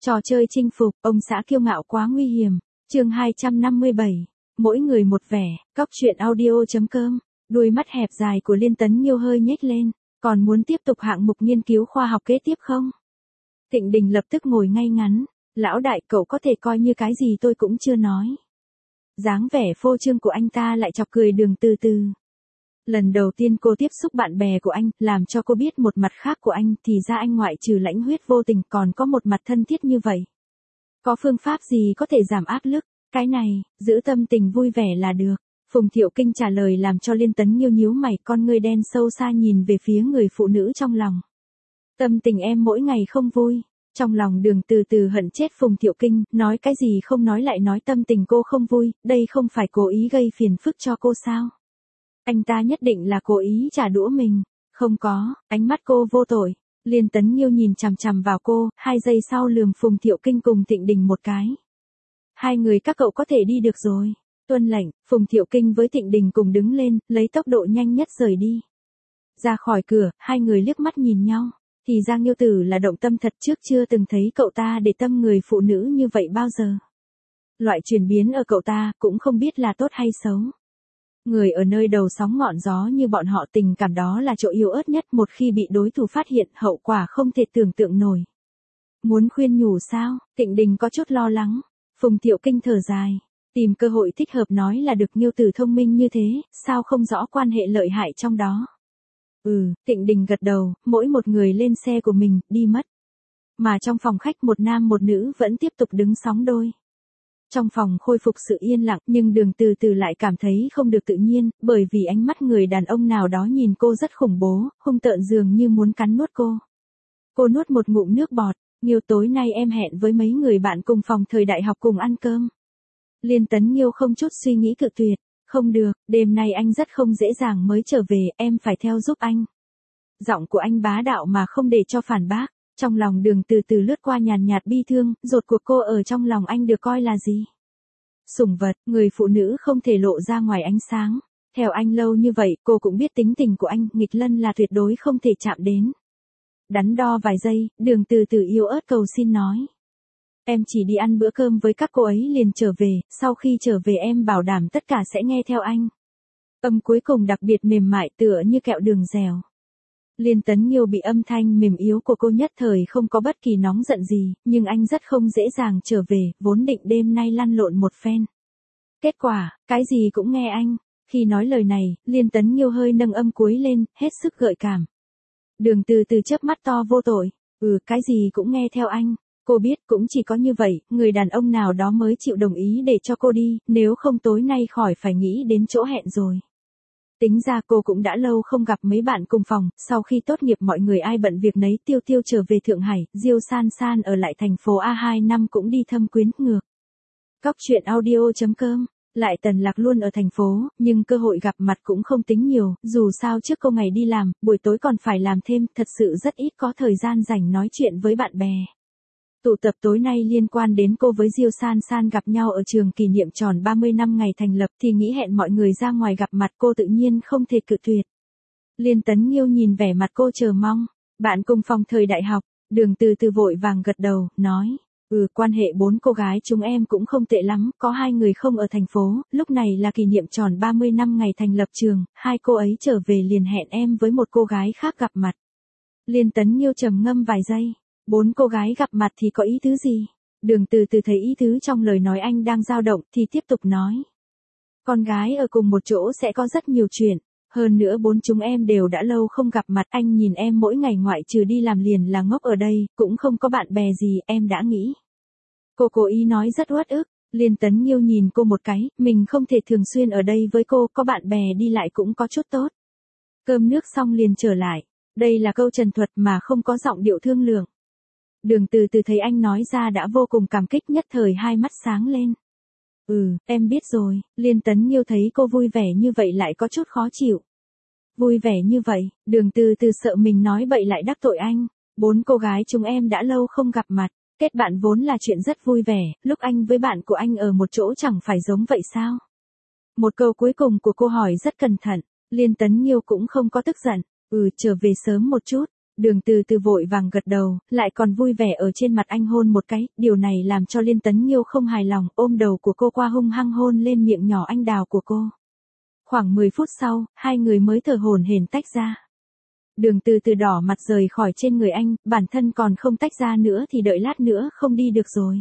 Trò chơi chinh phục, ông xã kiêu ngạo quá nguy hiểm. Chương 257. Mỗi người một vẻ, Cóc truyện audio.com. Đuôi mắt hẹp dài của Liên Tấn Nhiêu hơi nhếch lên, còn muốn tiếp tục hạng mục nghiên cứu khoa học kế tiếp không? Thịnh Đình lập tức ngồi ngay ngắn, lão đại cậu có thể coi như cái gì tôi cũng chưa nói. Dáng vẻ phô trương của anh ta lại chọc cười Đường Từ Từ. Lần đầu tiên cô tiếp xúc bạn bè của anh, làm cho cô biết một mặt khác của anh, thì ra anh ngoại trừ lãnh huyết vô tình còn có một mặt thân thiết như vậy. Có phương pháp gì có thể giảm áp lực? Cái này, giữ tâm tình vui vẻ là được. Phùng Thiệu Kinh trả lời làm cho Liên Tấn Nhiêu nhíu mày, con ngươi đen sâu xa nhìn về phía người phụ nữ trong lòng. Tâm tình em mỗi ngày không vui. Trong lòng Đường Từ Từ hận chết Phùng Thiệu Kinh, nói cái gì không nói lại nói tâm tình cô không vui, đây không phải cố ý gây phiền phức cho cô sao? Anh ta nhất định là cố ý trả đũa mình. Không có, ánh mắt cô vô tội. Liên Tấn Nhiêu nhìn chằm chằm vào cô, 2 giây sau lườm Phùng Thiệu Kinh cùng Thịnh Đình một cái. Hai người các cậu có thể đi được rồi. Tuân lệnh, Phùng Thiệu Kinh với Thịnh Đình cùng đứng lên, lấy tốc độ nhanh nhất rời đi. Ra khỏi cửa, hai người liếc mắt nhìn nhau. Thì Giang Nhiêu Tử là động tâm thật, trước chưa từng thấy cậu ta để tâm người phụ nữ như vậy bao giờ. Loại chuyển biến ở cậu ta cũng không biết là tốt hay xấu. Người ở nơi đầu sóng ngọn gió như bọn họ, tình cảm đó là chỗ yếu ớt nhất, một khi bị đối thủ phát hiện, hậu quả không thể tưởng tượng nổi. Muốn khuyên nhủ sao? Thịnh Đình có chút lo lắng. Phùng Thiệu Kinh thở dài, tìm cơ hội thích hợp nói là được, Nhiêu Tử thông minh như thế, sao không rõ quan hệ lợi hại trong đó. Thịnh Đình gật đầu, mỗi một người lên xe của mình, đi mất. Mà trong phòng khách một nam một nữ vẫn tiếp tục đứng sóng đôi. Trong phòng khôi phục sự yên lặng, nhưng Đường Từ Từ lại cảm thấy không được tự nhiên, bởi vì ánh mắt người đàn ông nào đó nhìn cô rất khủng bố, hung tợn dường như muốn cắn nuốt cô. Cô nuốt một ngụm nước bọt. Nhiêu, tối nay em hẹn với mấy người bạn cùng phòng thời đại học cùng ăn cơm. Liên Tấn Nhiêu không chút suy nghĩ cự tuyệt. Không được, đêm nay anh rất không dễ dàng mới trở về, em phải theo giúp anh. Giọng của anh bá đạo mà không để cho phản bác. Trong lòng Đường Từ Từ lướt qua nhàn nhạt bi thương, rốt cuộc cô ở trong lòng anh được coi là gì? Sủng vật, người phụ nữ không thể lộ ra ngoài ánh sáng. Theo anh lâu như vậy, cô cũng biết tính tình của anh, nghịch lân là tuyệt đối không thể chạm đến. Đắn đo vài giây, Đường Từ Từ yếu ớt cầu xin nói. Em chỉ đi ăn bữa cơm với các cô ấy liền trở về, sau khi trở về em bảo đảm tất cả sẽ nghe theo anh. Âm cuối cùng đặc biệt mềm mại tựa như kẹo đường dẻo. Liên Tấn Nhiêu bị âm thanh mềm yếu của cô nhất thời không có bất kỳ nóng giận gì, nhưng anh rất không dễ dàng trở về, vốn định đêm nay lăn lộn một phen. Kết quả, cái gì cũng nghe anh. Khi nói lời này, Liên Tấn Nhiêu hơi nâng âm cuối lên, hết sức gợi cảm. Đường Từ Từ chớp mắt to vô tội. Cái gì cũng nghe theo anh. Cô biết cũng chỉ có như vậy, người đàn ông nào đó mới chịu đồng ý để cho cô đi, nếu không tối nay khỏi phải nghĩ đến chỗ hẹn rồi. Tính ra cô cũng đã lâu không gặp mấy bạn cùng phòng, sau khi tốt nghiệp mọi người ai bận việc nấy, Tiêu Tiêu trở về Thượng Hải, Diêu San San ở lại thành phố A 2 năm cũng đi thâm quyến ngược. Cóc truyện audio.com. Lại Tần Lạc luôn ở thành phố, nhưng cơ hội gặp mặt cũng không tính nhiều, dù sao trước cô ngày đi làm, buổi tối còn phải làm thêm, thật sự rất ít có thời gian rảnh nói chuyện với bạn bè. Tụ tập tối nay liên quan đến cô với Diêu San San gặp nhau ở trường kỷ niệm tròn 30 năm ngày thành lập, thì nghĩ hẹn mọi người ra ngoài gặp mặt, cô tự nhiên không thể cự tuyệt. Liên Tấn Nhiêu nhìn vẻ mặt cô chờ mong. Bạn cùng phòng thời đại học. Đường Từ Từ vội vàng gật đầu, nói. Quan hệ 4 cô gái chúng em cũng không tệ lắm, có 2 người không ở thành phố, lúc này là kỷ niệm tròn 30 năm ngày thành lập trường, 2 cô ấy trở về liền hẹn em với một cô gái khác gặp mặt. Liên Tấn Nhiêu trầm ngâm vài giây. 4 cô gái gặp mặt thì có ý tứ gì? Đường Từ Từ thấy ý tứ trong lời nói anh đang dao động thì tiếp tục nói. Con gái ở cùng một chỗ sẽ có rất nhiều chuyện. Hơn nữa 4 chúng em đều đã lâu không gặp mặt, anh nhìn em mỗi ngày ngoại trừ đi làm liền là ngốc ở đây, cũng không có bạn bè gì, em đã nghĩ. Cô cố ý nói rất uất ức. Liên Tấn Nhiêu nhìn cô một cái, mình không thể thường xuyên ở đây với cô, có bạn bè đi lại cũng có chút tốt. Cơm nước xong liền trở lại. Đây là câu trần thuật mà không có giọng điệu thương lượng. Đường Từ Từ thấy anh nói ra đã vô cùng cảm kích, nhất thời hai mắt sáng lên. Em biết rồi. Liên Tấn Nhiêu thấy cô vui vẻ như vậy lại có chút khó chịu. Vui vẻ như vậy, Đường Từ Từ sợ mình nói bậy lại đắc tội anh. 4 cô gái chúng em đã lâu không gặp mặt, kết bạn vốn là chuyện rất vui vẻ, lúc anh với bạn của anh ở một chỗ chẳng phải giống vậy sao? Một câu cuối cùng của cô hỏi rất cẩn thận, Liên Tấn Nhiêu cũng không có tức giận. Trở về sớm một chút. Đường Từ Từ vội vàng gật đầu, lại còn vui vẻ ở trên mặt anh hôn một cái, điều này làm cho Liên Tấn Nghiêu không hài lòng, ôm đầu của cô qua hung hăng hôn lên miệng nhỏ anh đào của cô. Khoảng 10 phút sau, hai người mới thở hổn hển tách ra. Đường Từ Từ đỏ mặt rời khỏi trên người anh, bản thân còn không tách ra nữa thì đợi lát nữa không đi được rồi.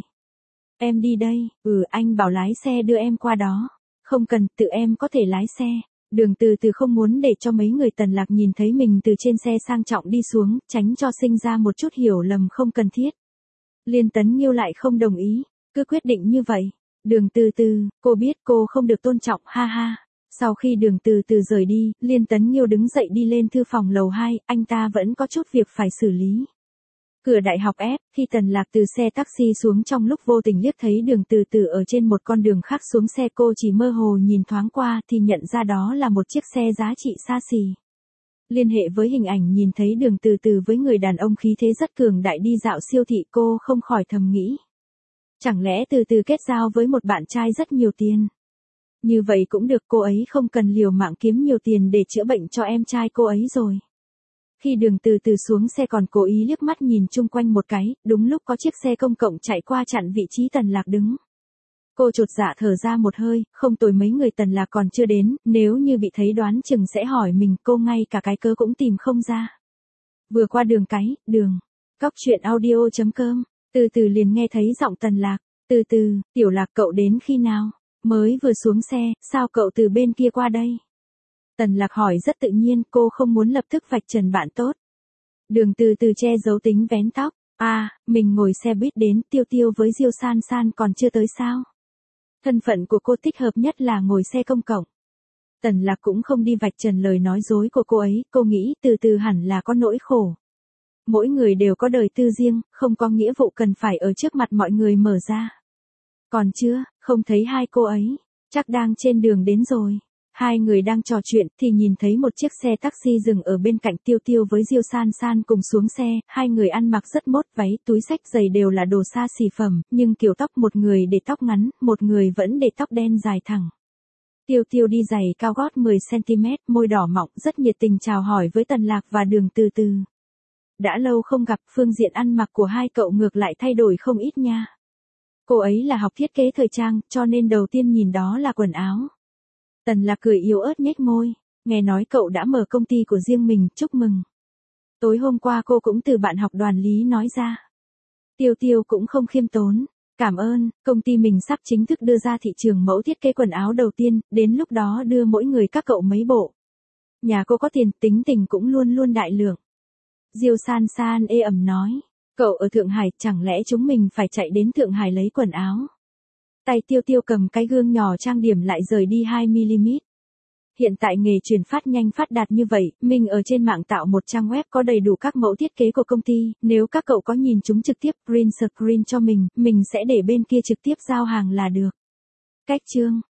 Em đi đây, anh bảo lái xe đưa em qua đó. Không cần, tự em có thể lái xe. Đường Từ Từ không muốn để cho mấy người Tần Lạc nhìn thấy mình từ trên xe sang trọng đi xuống, tránh cho sinh ra một chút hiểu lầm không cần thiết. Liên Tấn Nghiêu lại không đồng ý, cứ quyết định như vậy. Đường Từ Từ, cô biết cô không được tôn trọng, ha ha. Sau khi Đường Từ Từ rời đi, Liên Tấn Nghiêu đứng dậy đi lên thư phòng lầu 2, anh ta vẫn có chút việc phải xử lý. Cửa đại học F, khi Tần Lạc từ xe taxi xuống trong lúc vô tình liếc thấy Đường Từ Từ ở trên một con đường khác xuống xe, cô chỉ mơ hồ nhìn thoáng qua thì nhận ra đó là một chiếc xe giá trị xa xỉ. Liên hệ với hình ảnh nhìn thấy Đường Từ Từ với người đàn ông khí thế rất cường đại đi dạo siêu thị, cô không khỏi thầm nghĩ. Chẳng lẽ Từ Từ kết giao với một bạn trai rất nhiều tiền? Như vậy cũng được, cô ấy không cần liều mạng kiếm nhiều tiền để chữa bệnh cho em trai cô ấy rồi. Khi Đường Từ Từ xuống xe còn cố ý liếc mắt nhìn chung quanh một cái, đúng lúc có chiếc xe công cộng chạy qua chặn vị trí Tần Lạc đứng. Cô chột dạ thở ra một hơi, không tồi mấy người Tần Lạc còn chưa đến, nếu như bị thấy đoán chừng sẽ hỏi mình, cô ngay cả cái cớ cũng tìm không ra. Vừa qua đường cái, đường, Cóc Truyện Audio.com, Từ Từ liền nghe thấy giọng Tần Lạc. Từ Từ, Tiểu Lạc cậu đến khi nào? Mới vừa xuống xe, sao cậu từ bên kia qua đây? Tần Lạc hỏi rất tự nhiên, cô không muốn lập tức vạch trần bạn tốt. Đường Từ Từ che giấu tính vén tóc. Mình ngồi xe buýt đến, Tiêu Tiêu với Diêu San San còn chưa tới sao? Thân phận của cô thích hợp nhất là ngồi xe công cộng. Tần Lạc cũng không đi vạch trần lời nói dối của cô ấy, cô nghĩ Từ Từ hẳn là có nỗi khổ. Mỗi người đều có đời tư riêng, không có nghĩa vụ cần phải ở trước mặt mọi người mở ra. Còn chưa, không thấy hai cô ấy, chắc đang trên đường đến rồi. Hai người đang trò chuyện thì nhìn thấy một chiếc xe taxi dừng ở bên cạnh. Tiêu Tiêu với Diêu San San cùng xuống xe, hai người ăn mặc rất mốt, váy, túi xách, giày đều là đồ xa xỉ phẩm, nhưng kiểu tóc một người để tóc ngắn, một người vẫn để tóc đen dài thẳng. Tiêu Tiêu đi giày cao gót 10cm, môi đỏ mọng, rất nhiệt tình chào hỏi với Tần Lạc và Đường Từ Từ. Đã lâu không gặp, phương diện ăn mặc của hai cậu ngược lại thay đổi không ít nha. Cô ấy là học thiết kế thời trang, cho nên đầu tiên nhìn đó là quần áo. Tần Lạc cười yếu ớt nhếch môi, nghe nói cậu đã mở công ty của riêng mình, chúc mừng. Tối hôm qua cô cũng từ bạn học Đoàn Lý nói ra. Tiêu Tiêu cũng không khiêm tốn, cảm ơn, công ty mình sắp chính thức đưa ra thị trường mẫu thiết kế quần áo đầu tiên, đến lúc đó đưa mỗi người các cậu mấy bộ. Nhà cô có tiền, tính tình cũng luôn luôn đại lượng. Diêu San San ê ẩm nói, cậu ở Thượng Hải, chẳng lẽ chúng mình phải chạy đến Thượng Hải lấy quần áo? Tay Tiêu Tiêu cầm cái gương nhỏ trang điểm lại rời đi 2mm. Hiện tại nghề truyền phát nhanh phát đạt như vậy, mình ở trên mạng tạo một trang web có đầy đủ các mẫu thiết kế của công ty, nếu các cậu có nhìn chúng trực tiếp print screen cho mình sẽ để bên kia trực tiếp giao hàng là được. Cách chương